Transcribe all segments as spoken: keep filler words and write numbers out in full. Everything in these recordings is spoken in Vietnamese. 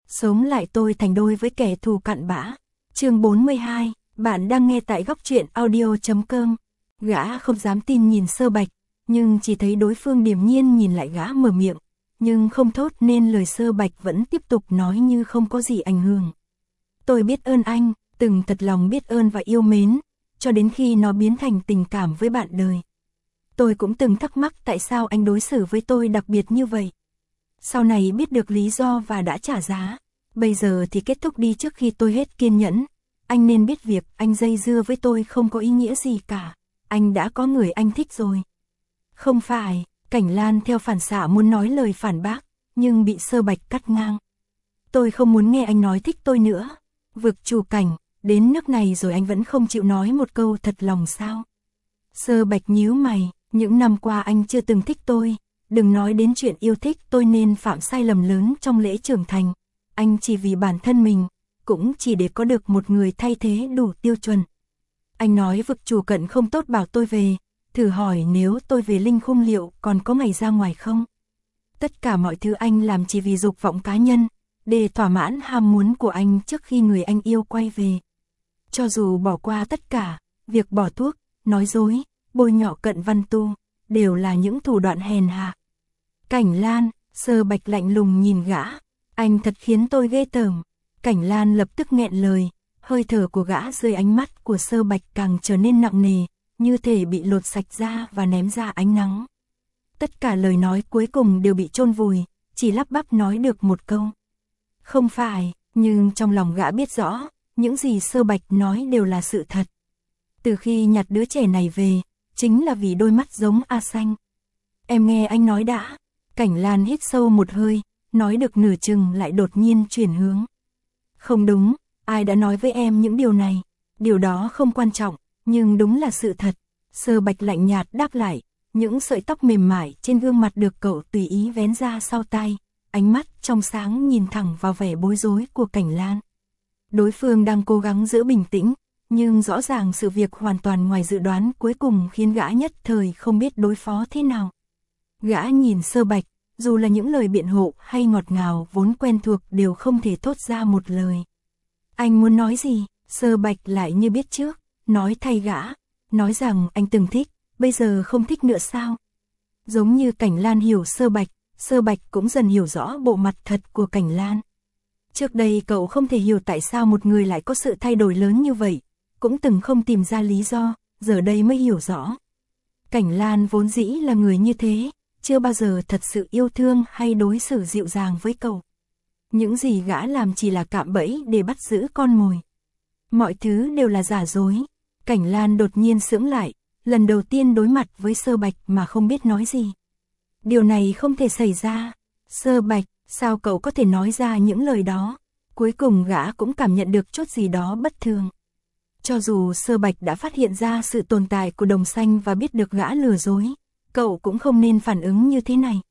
sống lại tôi thành đôi với kẻ thù cặn bã. Chương bốn mươi hai, bạn đang nghe tại góc truyện audio chấm com. Gã không dám tin nhìn Sơ Bạch, nhưng chỉ thấy đối phương điềm nhiên nhìn lại gã mở miệng, nhưng không thốt nên lời. Sơ Bạch vẫn tiếp tục nói như không có gì ảnh hưởng. Tôi biết ơn anh, từng thật lòng biết ơn và yêu mến, cho đến khi nó biến thành tình cảm với bạn đời. Tôi cũng từng thắc mắc tại sao anh đối xử với tôi đặc biệt như vậy. Sau này biết được lý do và đã trả giá. Bây giờ thì kết thúc đi trước khi tôi hết kiên nhẫn. Anh nên biết việc anh dây dưa với tôi không có ý nghĩa gì cả. Anh đã có người anh thích rồi. Không phải, Cảnh Lan theo phản xạ muốn nói lời phản bác, nhưng bị Sơ Bạch cắt ngang. Tôi không muốn nghe anh nói thích tôi nữa. Vực chủ Cảnh, đến nước này rồi anh vẫn không chịu nói một câu thật lòng sao? Sơ Bạch nhíu mày, những năm qua anh chưa từng thích tôi. Đừng nói đến chuyện yêu thích tôi nên phạm sai lầm lớn trong lễ trưởng thành. Anh chỉ vì bản thân mình, cũng chỉ để có được một người thay thế đủ tiêu chuẩn. Anh nói vực chủ Cận không tốt bảo tôi về, thử hỏi nếu tôi về Linh Khung liệu còn có ngày ra ngoài không? Tất cả mọi thứ anh làm chỉ vì dục vọng cá nhân, để thỏa mãn ham muốn của anh trước khi người anh yêu quay về. Cho dù bỏ qua tất cả, việc bỏ thuốc, nói dối, bôi nhọ Cận Văn Tu, đều là những thủ đoạn hèn hạ. Cảnh Lan, Sơ Bạch lạnh lùng nhìn gã, anh thật khiến tôi ghê tởm. Cảnh Lan lập tức nghẹn lời, hơi thở của gã dưới ánh mắt của Sơ Bạch càng trở nên nặng nề, như thể bị lột sạch ra và ném ra ánh nắng. Tất cả lời nói cuối cùng đều bị chôn vùi, chỉ lắp bắp nói được một câu. Không phải, nhưng trong lòng gã biết rõ, những gì Sơ Bạch nói đều là sự thật. Từ khi nhặt đứa trẻ này về, chính là vì đôi mắt giống A Xanh. Em nghe anh nói đã. Cảnh Lan hít sâu một hơi, nói được nửa chừng lại đột nhiên chuyển hướng. Không đúng, ai đã nói với em những điều này? Điều đó không quan trọng, nhưng đúng là sự thật. Sơ Bạch lạnh nhạt đáp lại, những sợi tóc mềm mại trên gương mặt được cậu tùy ý vén ra sau tai, ánh mắt trong sáng nhìn thẳng vào vẻ bối rối của Cảnh Lan. Đối phương đang cố gắng giữ bình tĩnh, nhưng rõ ràng sự việc hoàn toàn ngoài dự đoán cuối cùng khiến gã nhất thời không biết đối phó thế nào. Gã nhìn Sơ Bạch, dù là những lời biện hộ hay ngọt ngào vốn quen thuộc đều không thể thốt ra một lời. Anh muốn nói gì? Sơ Bạch lại như biết trước, nói thay gã, nói rằng anh từng thích, bây giờ không thích nữa sao? Giống như Cảnh Lan hiểu Sơ Bạch, Sơ Bạch cũng dần hiểu rõ bộ mặt thật của Cảnh Lan. Trước đây cậu không thể hiểu tại sao một người lại có sự thay đổi lớn như vậy, cũng từng không tìm ra lý do, giờ đây mới hiểu rõ. Cảnh Lan vốn dĩ là người như thế, chưa bao giờ thật sự yêu thương hay đối xử dịu dàng với cậu. Những gì gã làm chỉ là cạm bẫy để bắt giữ con mồi. Mọi thứ đều là giả dối. Cảnh Lan đột nhiên sững lại, lần đầu tiên đối mặt với Sơ Bạch mà không biết nói gì. Điều này không thể xảy ra. Sơ Bạch, sao cậu có thể nói ra những lời đó? Cuối cùng gã cũng cảm nhận được chút gì đó bất thường. Cho dù Sơ Bạch đã phát hiện ra sự tồn tại của Đồng Xanh và biết được gã lừa dối, cậu cũng không nên phản ứng như thế này.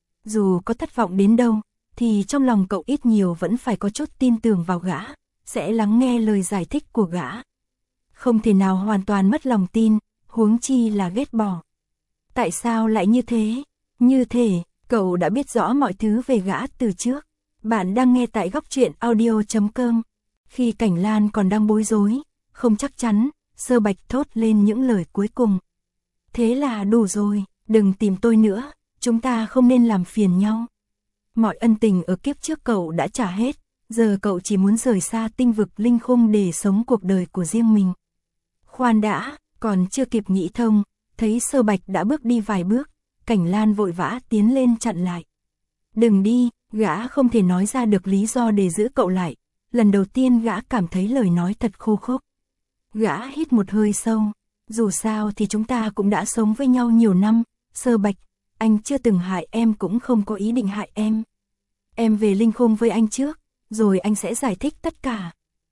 Dù có thất vọng đến đâu, thì trong lòng cậu ít nhiều vẫn phải có chút tin tưởng vào gã, sẽ lắng nghe lời giải thích của gã. Không thể nào hoàn toàn mất lòng tin, huống chi là ghét bỏ. Tại sao lại như thế? Như thể, cậu đã biết rõ mọi thứ về gã từ trước. Bạn đang nghe tại góc truyện audio chấm com. Khi Cảnh Lan còn đang bối rối, không chắc chắn, Sơ Bạch thốt lên những lời cuối cùng. Thế là đủ rồi, đừng tìm tôi nữa, chúng ta không nên làm phiền nhau. Mọi ân tình ở kiếp trước cậu đã trả hết, giờ cậu chỉ muốn rời xa tinh vực Linh Khung để sống cuộc đời của riêng mình. Khoan đã, còn chưa kịp nghĩ thông, thấy Sơ Bạch đã bước đi vài bước, Cảnh Lan vội vã tiến lên chặn lại. Đừng đi, gã không thể nói ra được lý do để giữ cậu lại. Lần đầu tiên gã cảm thấy lời nói thật khô khốc. Gã hít một hơi sâu, dù sao thì chúng ta cũng đã sống với nhau nhiều năm. Sơ Bạch, anh chưa từng hại em cũng không có ý định hại em. Em về Linh Khung với anh trước, rồi anh sẽ giải thích tất cả.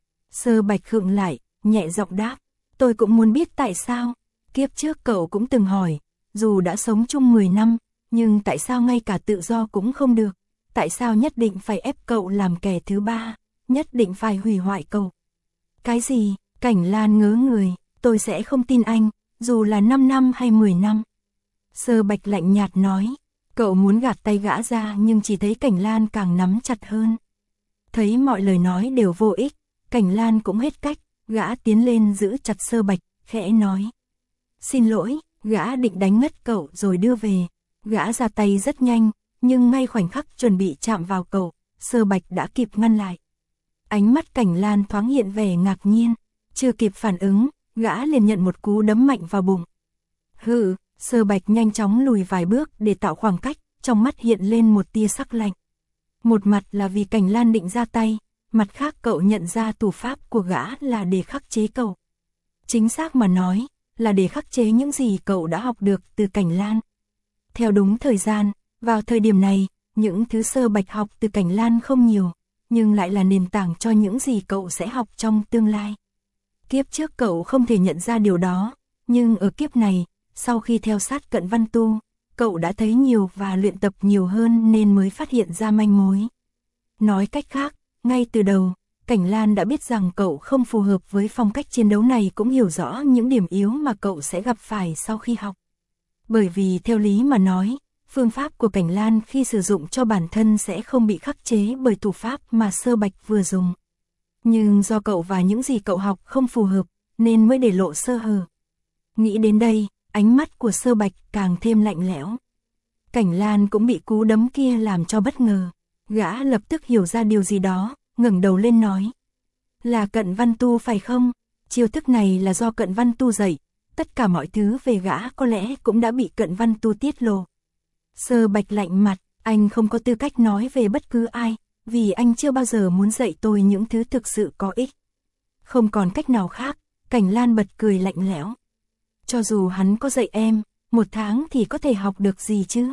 Sơ Bạch khựng lại, nhẹ giọng đáp, tôi cũng muốn biết tại sao. Kiếp trước cậu cũng từng hỏi, dù đã sống chung mười năm, nhưng tại sao ngay cả tự do cũng không được? Tại sao nhất định phải ép cậu làm kẻ thứ ba, nhất định phải hủy hoại cậu? Cái gì? Cảnh Lan ngớ người, tôi sẽ không tin anh, dù là năm năm hay mười năm. Sơ Bạch lạnh nhạt nói, cậu muốn gạt tay gã ra nhưng chỉ thấy Cảnh Lan càng nắm chặt hơn. Thấy mọi lời nói đều vô ích, Cảnh Lan cũng hết cách, gã tiến lên giữ chặt Sơ Bạch, khẽ nói. Xin lỗi, gã định đánh ngất cậu rồi đưa về. Gã ra tay rất nhanh, nhưng ngay khoảnh khắc chuẩn bị chạm vào cậu, Sơ Bạch đã kịp ngăn lại. Ánh mắt Cảnh Lan thoáng hiện vẻ ngạc nhiên, chưa kịp phản ứng, gã liền nhận một cú đấm mạnh vào bụng. Hừ, Sơ Bạch nhanh chóng lùi vài bước để tạo khoảng cách, trong mắt hiện lên một tia sắc lạnh. Một mặt là vì Cảnh Lan định ra tay, mặt khác cậu nhận ra thủ pháp của gã là để khắc chế cậu. Chính xác mà nói, là để khắc chế những gì cậu đã học được từ Cảnh Lan. Theo đúng thời gian, vào thời điểm này, những thứ Sơ Bạch học từ Cảnh Lan không nhiều, nhưng lại là nền tảng cho những gì cậu sẽ học trong tương lai. Kiếp trước cậu không thể nhận ra điều đó, nhưng ở kiếp này, sau khi theo sát Cận Văn Tu, cậu đã thấy nhiều và luyện tập nhiều hơn nên mới phát hiện ra manh mối. Nói cách khác, ngay từ đầu, Cảnh Lan đã biết rằng cậu không phù hợp với phong cách chiến đấu này, cũng hiểu rõ những điểm yếu mà cậu sẽ gặp phải sau khi học. Bởi vì theo lý mà nói, phương pháp của Cảnh Lan khi sử dụng cho bản thân sẽ không bị khắc chế bởi thủ pháp mà Sơ Bạch vừa dùng. Nhưng do cậu và những gì cậu học không phù hợp, nên mới để lộ sơ hở. Nghĩ đến đây, ánh mắt của Sơ Bạch càng thêm lạnh lẽo. Cảnh Lan cũng bị cú đấm kia làm cho bất ngờ. Gã lập tức hiểu ra điều gì đó, ngẩng đầu lên nói. Là Cận Văn Tu phải không? Chiêu thức này là do Cận Văn Tu dạy. Tất cả mọi thứ về gã có lẽ cũng đã bị Cận Văn Tu tiết lộ. Sơ Bạch lạnh mặt, anh không có tư cách nói về bất cứ ai, vì anh chưa bao giờ muốn dạy tôi những thứ thực sự có ích. Không còn cách nào khác, Cảnh Lan bật cười lạnh lẽo. Cho dù hắn có dạy em, một tháng thì có thể học được gì chứ?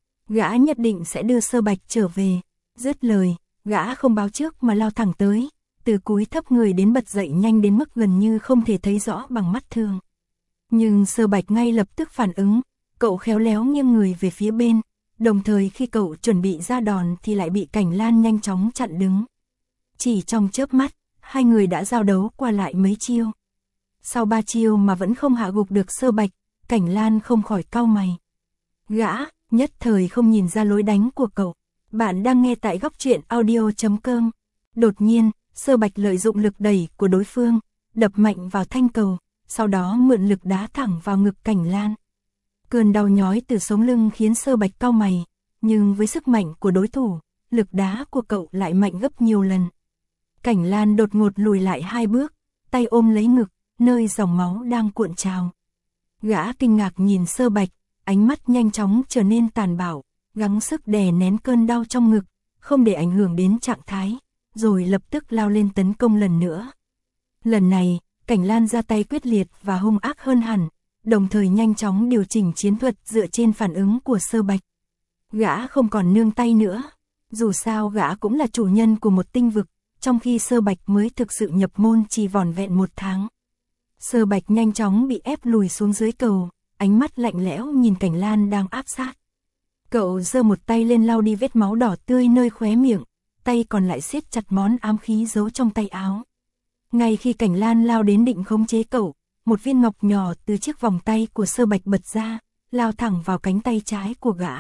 Gã nhất định sẽ đưa Sơ Bạch trở về. Dứt lời, gã không báo trước mà lao thẳng tới, từ cúi thấp người đến bật dậy nhanh đến mức gần như không thể thấy rõ bằng mắt thường. Nhưng Sơ Bạch ngay lập tức phản ứng, cậu khéo léo nghiêng người về phía bên, đồng thời khi cậu chuẩn bị ra đòn thì lại bị Cảnh Lan nhanh chóng chặn đứng. Chỉ trong chớp mắt, hai người đã giao đấu qua lại mấy chiêu. Sau ba chiêu mà vẫn không hạ gục được Sơ Bạch, Cảnh Lan không khỏi cau mày. Gã, nhất thời không nhìn ra lối đánh của cậu. Bạn đang nghe tại góc truyện audio chấm com. Đột nhiên, Sơ Bạch lợi dụng lực đẩy của đối phương, đập mạnh vào thanh cầu, sau đó mượn lực đá thẳng vào ngực Cảnh Lan. Cơn đau nhói từ sống lưng khiến Sơ Bạch cau mày, nhưng với sức mạnh của đối thủ, lực đá của cậu lại mạnh gấp nhiều lần. Cảnh Lan đột ngột lùi lại hai bước, tay ôm lấy ngực, nơi dòng máu đang cuộn trào. Gã kinh ngạc nhìn Sơ Bạch, ánh mắt nhanh chóng trở nên tàn bạo, gắng sức đè nén cơn đau trong ngực, không để ảnh hưởng đến trạng thái, rồi lập tức lao lên tấn công lần nữa. Lần này, Cảnh Lan ra tay quyết liệt và hung ác hơn hẳn, đồng thời nhanh chóng điều chỉnh chiến thuật dựa trên phản ứng của Sơ Bạch. Gã không còn nương tay nữa, dù sao gã cũng là chủ nhân của một tinh vực, trong khi Sơ Bạch mới thực sự nhập môn chỉ vỏn vẹn một tháng. Sơ Bạch nhanh chóng bị ép lùi xuống dưới cầu, ánh mắt lạnh lẽo nhìn Cảnh Lan đang áp sát. Cậu giơ một tay lên lau đi vết máu đỏ tươi nơi khóe miệng, tay còn lại siết chặt món ám khí giấu trong tay áo. Ngay khi Cảnh Lan lao đến định khống chế cậu, một viên ngọc nhỏ từ chiếc vòng tay của Sơ Bạch bật ra, lao thẳng vào cánh tay trái của gã.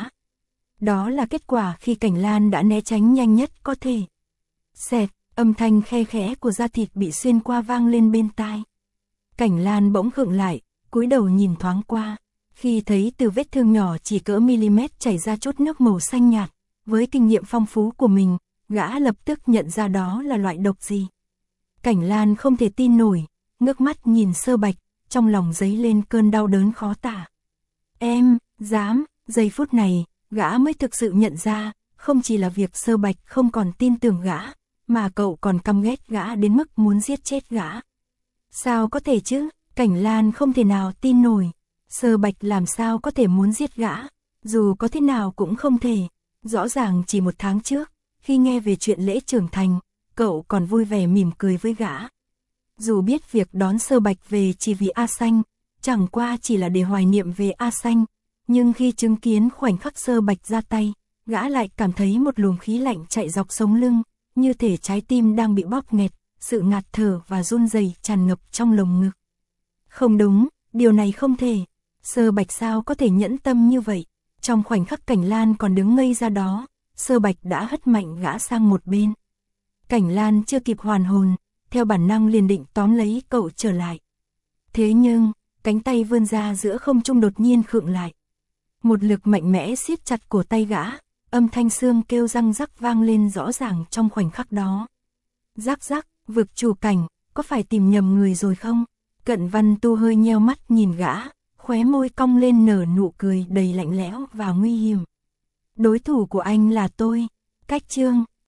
Đó là kết quả khi Cảnh Lan đã né tránh nhanh nhất có thể. Xẹt, âm thanh khe khẽ của da thịt bị xuyên qua vang lên bên tai. Cảnh Lan bỗng khựng lại, cúi đầu nhìn thoáng qua, khi thấy từ vết thương nhỏ chỉ cỡ mm chảy ra chút nước màu xanh nhạt, với kinh nghiệm phong phú của mình, gã lập tức nhận ra đó là loại độc gì. Cảnh Lan không thể tin nổi, ngước mắt nhìn Sơ Bạch, trong lòng dấy lên cơn đau đớn khó tả. Em, dám, giây phút này, gã mới thực sự nhận ra, không chỉ là việc Sơ Bạch không còn tin tưởng gã, mà cậu còn căm ghét gã đến mức muốn giết chết gã. Sao có thể chứ, Cảnh Lan không thể nào tin nổi, Sơ Bạch làm sao có thể muốn giết gã, dù có thế nào cũng không thể. Rõ ràng chỉ một tháng trước, khi nghe về chuyện lễ trưởng thành, cậu còn vui vẻ mỉm cười với gã. Dù biết việc đón Sơ Bạch về chỉ vì A Xanh, chẳng qua chỉ là để hoài niệm về A Xanh, nhưng khi chứng kiến khoảnh khắc Sơ Bạch ra tay, gã lại cảm thấy một luồng khí lạnh chạy dọc sống lưng, như thể trái tim đang bị bóp nghẹt, sự ngạt thở và run rẩy tràn ngập trong lồng ngực. Không đúng, điều này không thể. Sơ Bạch sao có thể nhẫn tâm như vậy? Trong khoảnh khắc Cảnh Lan còn đứng ngây ra đó, Sơ Bạch đã hất mạnh gã sang một bên. Cảnh Lan chưa kịp hoàn hồn, theo bản năng liền định tóm lấy cậu trở lại. Thế nhưng, cánh tay vươn ra giữa không trung đột nhiên khựng lại. Một lực mạnh mẽ siết chặt cổ tay gã, âm thanh xương kêu răng rắc vang lên rõ ràng trong khoảnh khắc đó. Rắc rắc, vực chủ Cảnh, có phải tìm nhầm người rồi không? Cận Văn Tu hơi nheo mắt nhìn gã, khóe môi cong lên nở nụ cười đầy lạnh lẽo và nguy hiểm. Đối thủ của anh là tôi. Cách chương